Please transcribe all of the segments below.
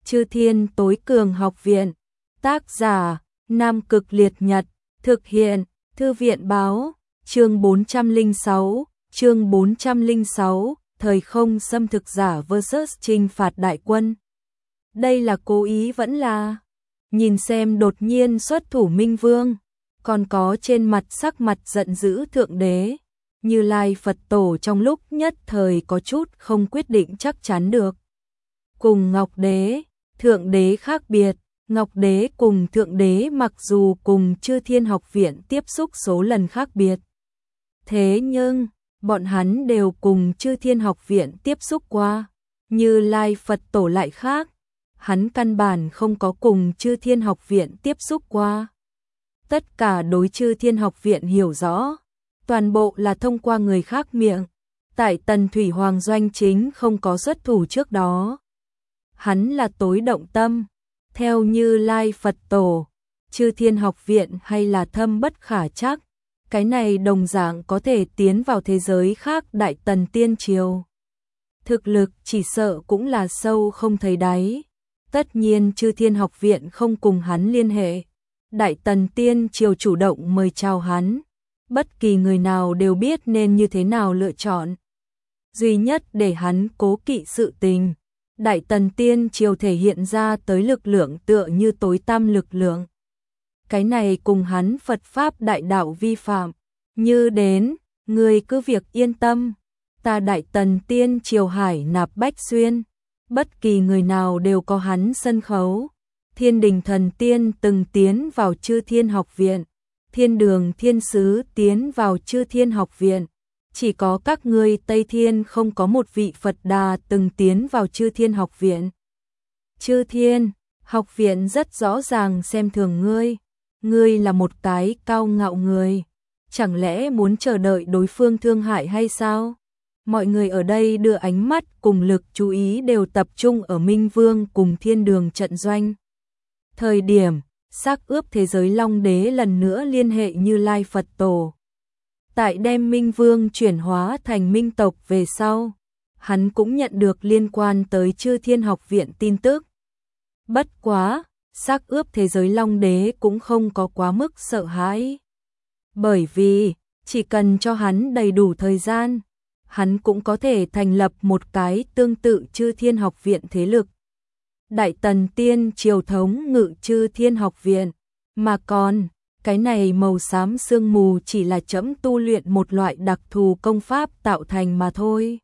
Chư Thiên Tối Cường Học Viện. Tác giả: Nam Cực Liệt Nhật. Thực hiện: Thư viện báo. Chương 406. Chương 406. Thời không xâm thực giả vs trinh phạt đại quân. Đây là cố ý vẫn là? Nhìn xem đột nhiên xuất thủ Minh Vương, còn có trên mặt sắc mặt giận dữ Thượng Đế, Như Lai Phật Tổ trong lúc nhất thời có chút không quyết định chắc chắn được. Cùng Ngọc Đế, Thượng Đế khác biệt, Ngọc Đế cùng Thượng Đế mặc dù cùng Chư Thiên Học Viện tiếp xúc số lần khác biệt. Thế nhưng, bọn hắn đều cùng Chư Thiên Học Viện tiếp xúc qua, Như Lai Phật Tổ lại khác. Hắn căn bản không có cùng Chư Thiên Học Viện tiếp xúc qua. Tất cả đối Chư Thiên Học Viện hiểu rõ, toàn bộ là thông qua người khác miệng. Tại Tần Thủy Hoàng doanh chính không có xuất thủ trước đó, hắn là tối động tâm. Theo Như Lai Phật Tổ, Chư Thiên Học Viện hay là thâm bất khả trắc, cái này đồng dạng có thể tiến vào thế giới khác. Đại Tần Tiên Triều thực lực chỉ sợ cũng là sâu không thấy đáy. Tất nhiên Chư Thiên Học Viện không cùng hắn liên hệ. Đại Tần Tiên Triều chủ động mời chào hắn. Bất kỳ người nào đều biết nên như thế nào lựa chọn. Duy nhất để hắn cố kỵ sự tình, Đại Tần Tiên Triều thể hiện ra tới lực lượng tựa như tối tăm lực lượng. Cái này cùng hắn Phật Pháp đại đạo vi phạm. Như đến, người cứ việc yên tâm. Ta Đại Tần Tiên Triều hải nạp bách xuyên. Bất kỳ người nào đều có hắn sân khấu. Thiên Đình Thần Tiên từng tiến vào Chư Thiên Học Viện. Thiên Đường Thiên Sứ tiến vào Chư Thiên Học Viện. Chỉ có các ngươi Tây Thiên không có một vị Phật Đà từng tiến vào Chư Thiên Học Viện. Chư Thiên Học Viện rất rõ ràng xem thường ngươi. Ngươi là một cái cao ngạo người. Chẳng lẽ muốn chờ đợi đối phương thương hại hay sao? Mọi người ở đây đưa ánh mắt cùng lực chú ý đều tập trung ở Minh Vương cùng Thiên Đường trận doanh. Thời điểm, xác ướp thế giới Long Đế lần nữa liên hệ Như Lai Phật Tổ. Tại đem Minh Vương chuyển hóa thành Minh tộc về sau, hắn cũng nhận được liên quan tới Chư Thiên Học Viện tin tức. Bất quá, xác ướp thế giới Long Đế cũng không có quá mức sợ hãi. Bởi vì, chỉ cần cho hắn đầy đủ thời gian, hắn cũng có thể thành lập một cái tương tự Chư Thiên Học Viện thế lực. Đại Tần Tiên Triều thống ngự Chư Thiên Học Viện, mà còn, cái này màu xám sương mù chỉ là chấm tu luyện một loại đặc thù công pháp tạo thành mà thôi.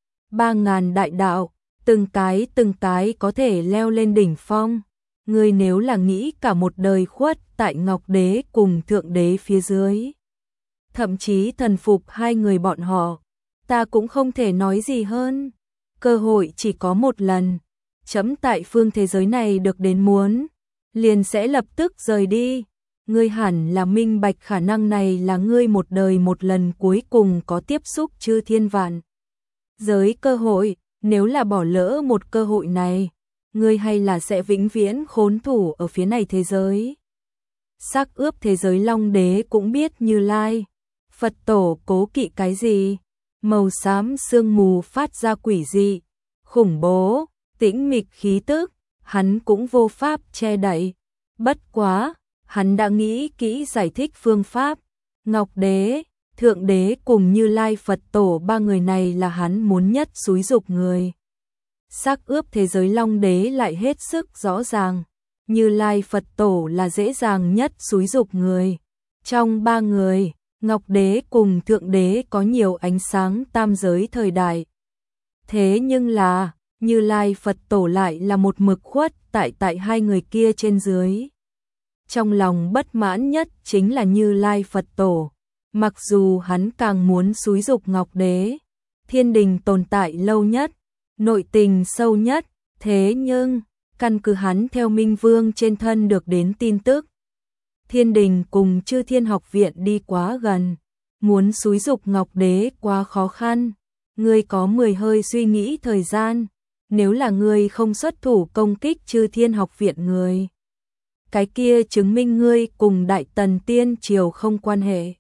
3.000 đại đạo, từng cái có thể leo lên đỉnh phong. Ngươi nếu là nghĩ cả một đời khuất tại Ngọc Đế cùng Thượng Đế phía dưới, thậm chí thần phục hai người bọn họ, ta cũng không thể nói gì hơn. Cơ hội chỉ có một lần. Chấm tại phương thế giới này được đến muốn, liền sẽ lập tức rời đi. Ngươi hẳn là minh bạch khả năng này là ngươi một đời một lần cuối cùng có tiếp xúc Chư Thiên vạn giới cơ hội. Nếu là bỏ lỡ một cơ hội này, ngươi hay là sẽ vĩnh viễn khốn thủ ở phía này thế giới. Xác ướp thế giới Long Đế cũng biết Như Lai Phật Tổ cố kỵ cái gì. Màu xám sương mù phát ra quỷ dị, khủng bố, tĩnh mịch khí tức, hắn cũng vô pháp che đậy. Bất quá, hắn đã nghĩ kỹ giải thích phương pháp. Ngọc Đế, Thượng Đế cùng Như Lai Phật Tổ, ba người này là hắn muốn nhất xúi dục người. Xác ướp thế giới Long Đế lại hết sức rõ ràng, Như Lai Phật Tổ là dễ dàng nhất xúi dục người. Trong ba người, Ngọc Đế cùng Thượng Đế có nhiều ánh sáng tam giới thời đại. Thế nhưng là, Như Lai Phật Tổ lại là một mực khuất tại hai người kia trên dưới. Trong lòng bất mãn nhất chính là Như Lai Phật Tổ. Mặc dù hắn càng muốn xúi dục Ngọc Đế, Thiên Đình tồn tại lâu nhất, nội tình sâu nhất, thế nhưng, căn cứ hắn theo Minh Vương trên thân được đến tin tức, Thiên Đình cùng Chư Thiên Học Viện đi quá gần, muốn xúi dục Ngọc Đế quá khó khăn. Ngươi có 10 hơi suy nghĩ thời gian, nếu là ngươi không xuất thủ công kích Chư Thiên Học Viện người, cái kia chứng minh ngươi cùng Đại Tần Tiên Triều không quan hệ.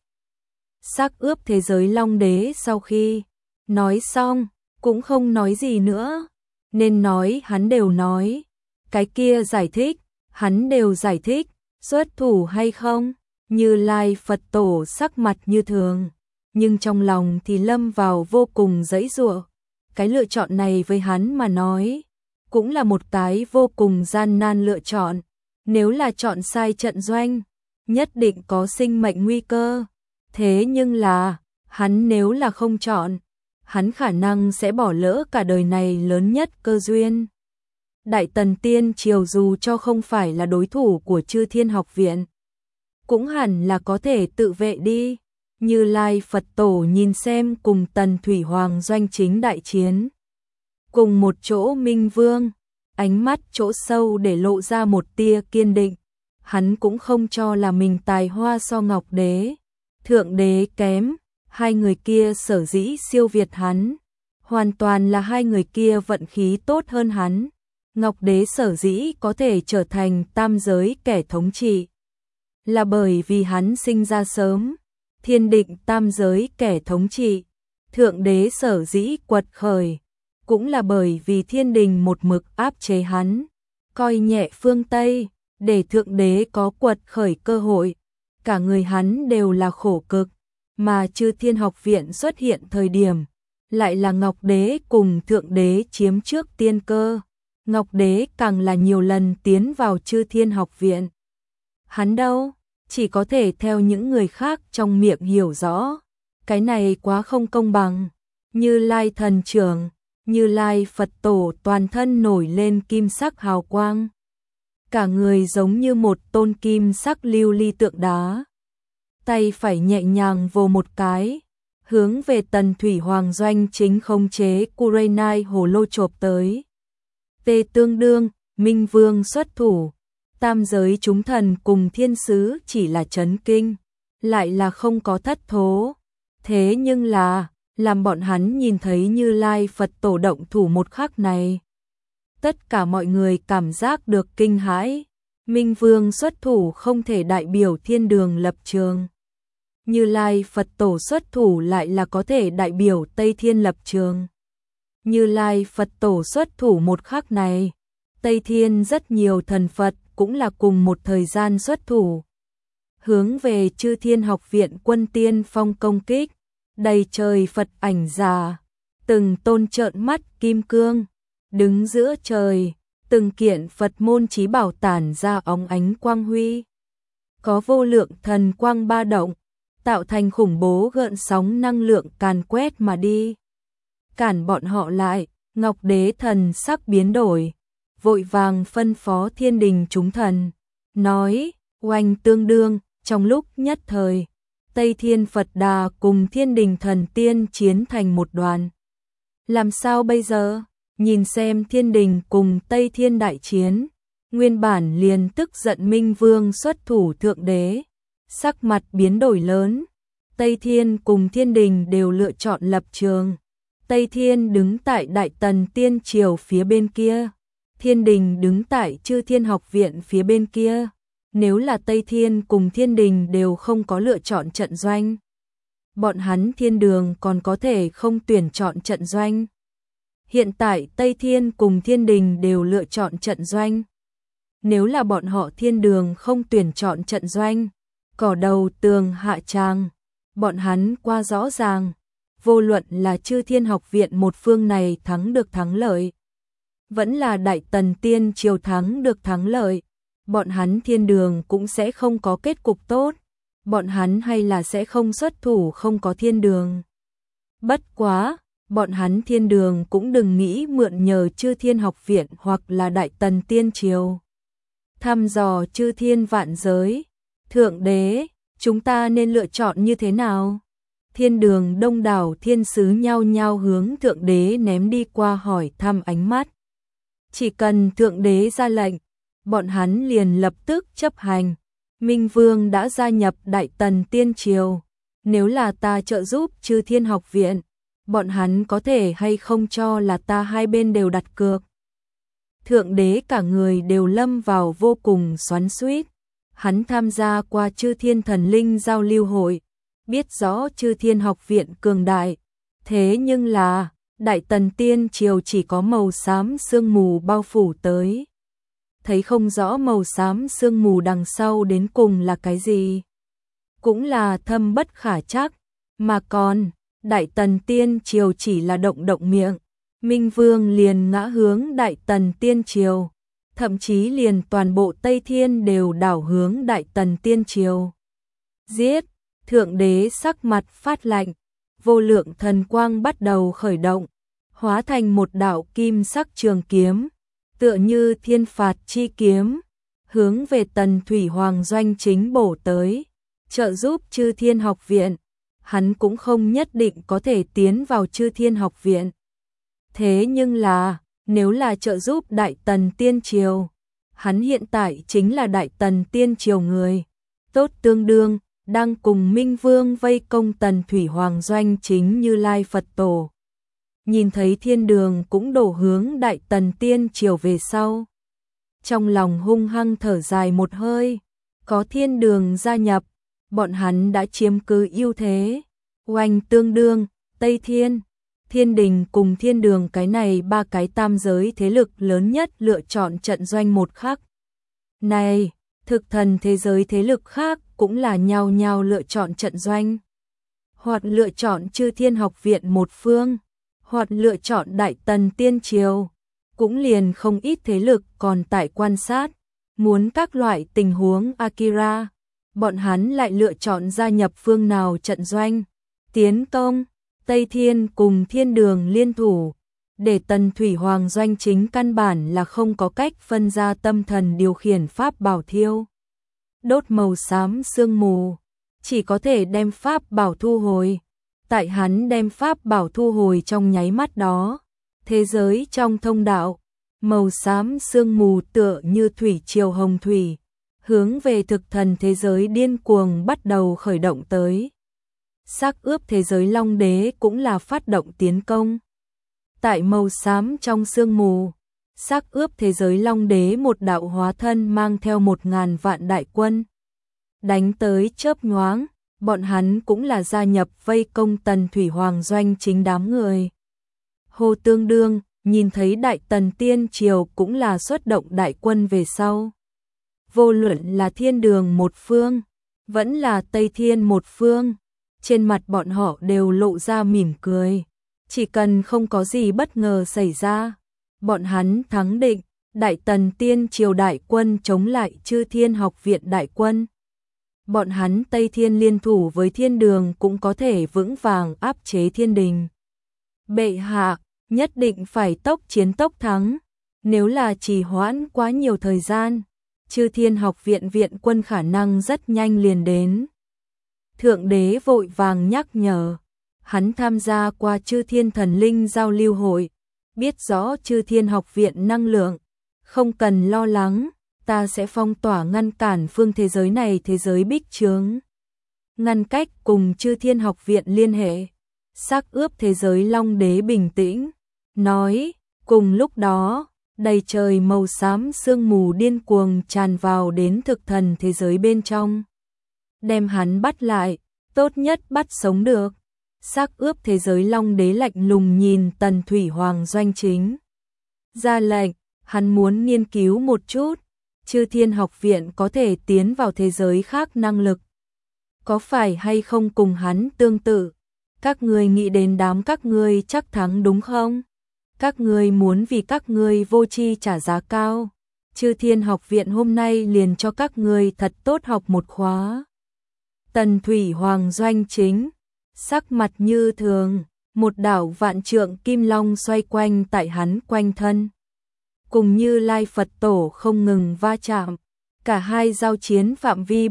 Xác ướp thế giới Long Đế sau khi nói xong, cũng không nói gì nữa, nên nói hắn đều nói. Cái kia giải thích, hắn đều giải thích, xuất thủ hay không? Như Lai Phật Tổ sắc mặt như thường, nhưng trong lòng thì lâm vào vô cùng giãy giụa. Cái lựa chọn này với hắn mà nói, cũng là một cái vô cùng gian nan lựa chọn. Nếu là chọn sai trận doanh, nhất định có sinh mệnh nguy cơ. Thế nhưng là, hắn nếu là không chọn, hắn khả năng sẽ bỏ lỡ cả đời này lớn nhất cơ duyên. Đại Tần Tiên Triều dù cho không phải là đối thủ của Chư Thiên Học Viện, cũng hẳn là có thể tự vệ đi. Như Lai Phật Tổ nhìn xem cùng Tần Thủy Hoàng doanh chính đại chiến. Cùng một chỗ Minh Vương, ánh mắt chỗ sâu để lộ ra một tia kiên định. Hắn cũng không cho là mình tài hoa so Ngọc Đế, Thượng Đế kém. Hai người kia sở dĩ siêu việt hắn, hoàn toàn là hai người kia vận khí tốt hơn hắn. Ngọc Đế sở dĩ có thể trở thành tam giới kẻ thống trị, là bởi vì hắn sinh ra sớm, thiên định tam giới kẻ thống trị. Thượng Đế sở dĩ quật khởi, cũng là bởi vì thiên đình một mực áp chế hắn, coi nhẹ phương Tây, để Thượng Đế có quật khởi cơ hội. Cả người hắn đều là khổ cực, mà Chư Thiên Học Viện xuất hiện thời điểm, lại là Ngọc Đế cùng Thượng Đế chiếm trước tiên cơ. Ngọc Đế càng là nhiều lần tiến vào Chư Thiên Học Viện. Hắn đâu, chỉ có thể theo những người khác trong miệng hiểu rõ. Cái này quá không công bằng. Như Lai Thần Trưởng, Như Lai Phật Tổ toàn thân nổi lên kim sắc hào quang. Cả người giống như một tôn kim sắc lưu ly tượng đá. Tay phải nhẹ nhàng vồ một cái, hướng về Tần Thủy Hoàng doanh chính khống chế Kurenai hồ lô chộp tới. Tê tương đương, Minh Vương xuất thủ, tam giới chúng thần cùng thiên sứ chỉ là chấn kinh, lại là không có thất thố. Thế nhưng là, làm bọn hắn nhìn thấy Như Lai Phật Tổ động thủ một khắc này, tất cả mọi người cảm giác được kinh hãi. Minh Vương xuất thủ không thể đại biểu thiên đường lập trường. Như Lai Phật Tổ xuất thủ lại là có thể đại biểu Tây Thiên lập trường. Như Lai Phật Tổ xuất thủ một khắc này, Tây Thiên rất nhiều thần Phật cũng là cùng một thời gian xuất thủ. Hướng về Chư Thiên Học Viện quân tiên phong công kích, đầy trời Phật ảnh già, từng tôn trợn mắt kim cương, đứng giữa trời, từng kiện Phật môn chí bảo tản ra óng ánh quang huy. Có vô lượng thần quang ba động, tạo thành khủng bố gợn sóng năng lượng càn quét mà đi. Cản bọn họ lại, Ngọc Đế thần sắc biến đổi, vội vàng phân phó thiên đình chúng thần, nói, oanh tương đương, trong lúc nhất thời, Tây Thiên Phật Đà cùng thiên đình thần tiên chiến thành một đoàn. Làm sao bây giờ? Nhìn xem thiên đình cùng Tây Thiên đại chiến, nguyên bản liền tức giận Minh Vương xuất thủ Thượng Đế, sắc mặt biến đổi lớn. Tây Thiên cùng thiên đình đều lựa chọn lập trường. Tây Thiên đứng tại Đại Tần Tiên Triều phía bên kia, thiên đình đứng tại Chư Thiên Học Viện phía bên kia. Nếu là Tây Thiên cùng thiên đình đều không có lựa chọn trận doanh, bọn hắn thiên đường còn có thể không tuyển chọn trận doanh. Hiện tại Tây Thiên cùng thiên đình đều lựa chọn trận doanh. Nếu là bọn họ thiên đường không tuyển chọn trận doanh, cỏ đầu tường hạ tràng, bọn hắn qua rõ ràng, vô luận là Chư Thiên Học Viện một phương này thắng được thắng lợi, vẫn là Đại Tần Tiên Triều thắng được thắng lợi, bọn hắn thiên đường cũng sẽ không có kết cục tốt, bọn hắn hay là sẽ không xuất thủ không có thiên đường. Bất quá, bọn hắn thiên đường cũng đừng nghĩ mượn nhờ Chư Thiên Học Viện hoặc là Đại Tần Tiên Triều thăm dò chư thiên vạn giới. Thượng Đế, chúng ta nên lựa chọn như thế nào? Thiên đường đông đảo thiên sứ nhao nhao hướng Thượng Đế ném đi qua hỏi thăm ánh mắt. Chỉ cần Thượng Đế ra lệnh, bọn hắn liền lập tức chấp hành. Minh Vương đã gia nhập Đại Tần Tiên Triều, nếu là ta trợ giúp Chư Thiên Học Viện, bọn hắn có thể hay không cho là ta hai bên đều đặt cược. Thượng Đế cả người đều lâm vào vô cùng xoắn xuýt. Hắn tham gia qua Chư Thiên Thần Linh giao lưu hội, biết rõ Chư Thiên Học Viện cường đại, thế nhưng là Đại Tần Tiên Triều chỉ có màu xám sương mù bao phủ tới. thấy không rõ màu xám sương mù đằng sau đến cùng là cái gì. Cũng là thâm bất khả trắc, mà còn, Đại Tần Tiên Triều chỉ là động động miệng, Minh Vương liền ngã hướng Đại Tần Tiên Triều, thậm chí liền toàn bộ Tây Thiên đều đảo hướng Đại Tần Tiên Triều. Giết, Thượng Đế sắc mặt phát lạnh, vô lượng thần quang bắt đầu khởi động, hóa thành một đạo kim sắc trường kiếm, tựa như thiên phạt chi kiếm, hướng về Tần Thủy Hoàng doanh chính bổ tới, trợ giúp Chư Thiên Học Viện. Hắn cũng không nhất định có thể tiến vào Chư Thiên Học Viện. Thế nhưng là, nếu là trợ giúp Đại Tần Tiên Triều, hắn hiện tại chính là Đại Tần Tiên Triều người. Tốt tương đương, đang cùng Minh Vương vây công Tần Thủy Hoàng doanh chính Như Lai Phật Tổ. Nhìn thấy thiên đường cũng đổ hướng Đại Tần Tiên Triều về sau. Trong lòng hung hăng thở dài một hơi, có thiên đường gia nhập, bọn hắn đã chiếm cứ ưu thế. Oanh tương đương, Tây Thiên, Thiên Đình cùng Thiên Đường cái này ba cái tam giới thế lực lớn nhất lựa chọn trận doanh một khắc. Này, thực thần thế giới thế lực khác cũng là nhao nhao lựa chọn trận doanh. Hoặc lựa chọn Chư Thiên Học Viện một phương, hoặc lựa chọn Đại Tần Tiên Triều. Cũng liền không ít thế lực còn tại quan sát, muốn các loại tình huống Akira. Bọn hắn lại lựa chọn gia nhập phương nào trận doanh, tiến công, Tây Thiên cùng Thiên Đường liên thủ, để Tần Thủy Hoàng doanh chính căn bản là không có cách phân ra tâm thần điều khiển pháp bảo thiêu. Đốt màu xám sương mù, chỉ có thể đem pháp bảo thu hồi. Tại hắn đem pháp bảo thu hồi trong nháy mắt đó, thế giới trong thông đạo, màu xám sương mù tựa như thủy triều hồng thủy, hướng về thực thần thế giới điên cuồng bắt đầu khởi động tới. Xác ướp thế giới Long Đế cũng là phát động tiến công. Tại màu xám trong sương mù, xác ướp thế giới Long Đế một đạo hóa thân mang theo 1000 vạn đại quân. Đánh tới chớp nhoáng, bọn hắn cũng là gia nhập vây công Tần Thủy Hoàng doanh chính đám người. Hồ Tương Đương, nhìn thấy Đại Tần Tiên Triều cũng là xuất động đại quân về sau. Vô luận là Thiên Đường một phương, vẫn là Tây Thiên một phương, trên mặt bọn họ đều lộ ra mỉm cười. Chỉ cần không có gì bất ngờ xảy ra, bọn hắn thắng định. Đại Tần Tiên Triều đại quân chống lại Chư Thiên Học Viện đại quân. Bọn hắn Tây Thiên liên thủ với Thiên Đường cũng có thể vững vàng áp chế Thiên Đình. Bệ hạ, nhất định phải tốc chiến tốc thắng, nếu là trì hoãn quá nhiều thời gian, Chư Thiên Học Viện viện quân khả năng rất nhanh liền đến. Thượng Đế vội vàng nhắc nhở, hắn tham gia qua Chư Thiên Thần Linh giao lưu hội, biết rõ Chư Thiên Học Viện năng lượng, không cần lo lắng, ta sẽ phong tỏa ngăn cản phương thế giới này thế giới bích chướng. Ngăn cách cùng Chư Thiên Học Viện liên hệ, xác ướp thế giới Long Đế bình tĩnh, nói, cùng lúc đó, đầy trời màu xám sương mù điên cuồng tràn vào đến thực thần thế giới bên trong. Đem hắn bắt lại, tốt nhất bắt sống được. Xác ướp thế giới Long Đế lạnh lùng nhìn Tần Thủy Hoàng doanh chính. Ra lệnh, hắn muốn nghiên cứu một chút, Chư Thiên Học Viện có thể tiến vào thế giới khác năng lực. Có phải hay không cùng hắn tương tự? Các ngươi nghĩ đến đám các ngươi chắc thắng đúng không? Các ngươi muốn vì các ngươi vô tri trả giá cao. Chư Thiên Học Viện hôm nay liền cho các ngươi thật tốt học một khóa. Tần Thủy Hoàng doanh chính, sắc mặt như thường, một đảo vạn trượng kim long xoay quanh tại hắn quanh thân. Cùng Như Lai Phật Tổ không ngừng va chạm, cả hai giao chiến phạm vi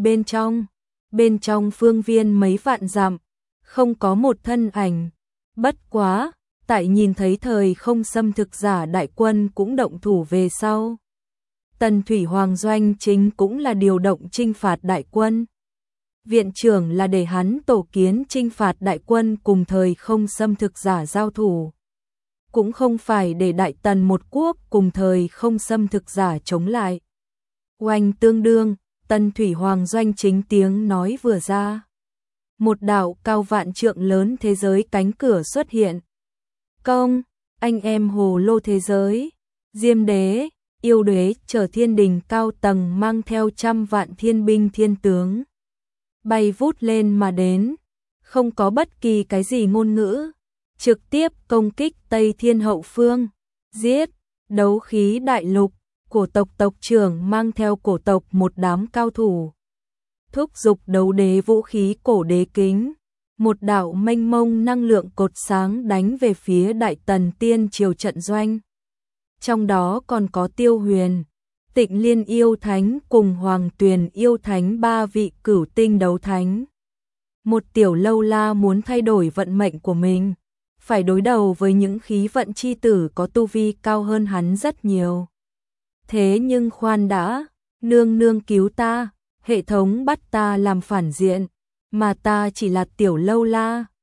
bên trong phương viên mấy vạn dặm, không có một thân ảnh. Bất quá, tại nhìn thấy thời không xâm thực giả đại quân cũng động thủ về sau. Tần Thủy Hoàng doanh chính cũng là điều động chinh phạt đại quân. Viện trưởng là để hắn tổ kiến chinh phạt đại quân cùng thời không xâm thực giả giao thủ. Cũng không phải để Đại Tần một quốc cùng thời không xâm thực giả chống lại. Oanh tương đương, Tần Thủy Hoàng doanh chính tiếng nói vừa ra. Một đạo cao vạn trượng lớn thế giới cánh cửa xuất hiện. Công, anh em hồ lô thế giới, Diêm Đế, yêu đế chở thiên đình cao tầng mang theo trăm vạn thiên binh thiên tướng. Bay vút lên mà đến, không có bất kỳ cái gì ngôn ngữ, trực tiếp công kích Tây Thiên hậu phương, giết, đấu khí đại lục, cổ tộc tộc trưởng mang theo cổ tộc một đám cao thủ. Thúc giục đấu đế vũ khí cổ đế kính, một đạo mênh mông năng lượng cột sáng đánh về phía Đại Tần Tiên Triều trận doanh. Trong đó còn có Tiêu Huyền, Tịnh Liên yêu thánh cùng Hoàng Tuyền yêu thánh, ba vị cửu tinh đấu thánh. Một tiểu lâu la muốn thay đổi vận mệnh của mình, phải đối đầu với những khí vận chi tử có tu vi cao hơn hắn rất nhiều. Thế nhưng khoan đã, nương nương cứu ta, hệ thống bắt ta làm phản diện, mà ta chỉ là tiểu lâu la,